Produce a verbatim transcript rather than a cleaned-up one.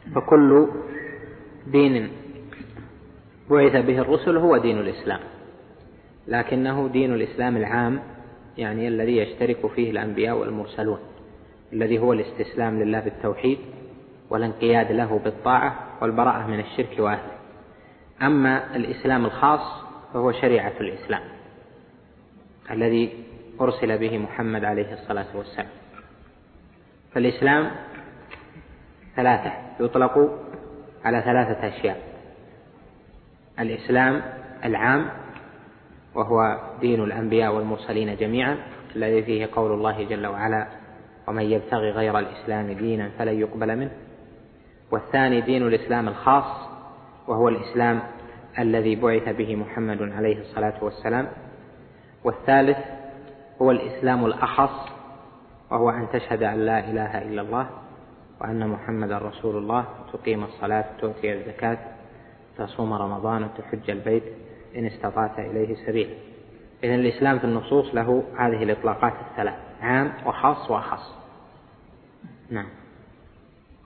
فكل دين بعث به الرسل هو دين الإسلام، لكنه دين الإسلام العام، يعني الذي يشترك فيه الأنبياء والمرسلون، الذي هو الاستسلام لله بالتوحيد والانقياد له بالطاعة والبراءة من الشرك وأهله. أما الإسلام الخاص فهو شريعة الإسلام الذي أرسل به محمد عليه الصلاة والسلام. فالإسلام ثلاثة، يطلق على ثلاثة أشياء: الإسلام العام وهو دين الأنبياء والمرسلين جميعا، الذي فيه قول الله جل وعلا: ومن يبتغي غير الإسلام دينا فلن يقبل منه. والثاني دين الإسلام الخاص، وهو الإسلام الذي بعث به محمد عليه الصلاة والسلام. والثالث هو الإسلام الأخص، وهو أن تشهد أن لا إله إلا الله وأن محمد رسول الله، تقيم الصلاة، تؤتي الزكاة، تصوم رمضان، وتحج البيت إن استطعت إليه سبيلا. إذن الإسلام في النصوص له هذه الإطلاقات الثلاث: عام وخاص وأخص. نعم.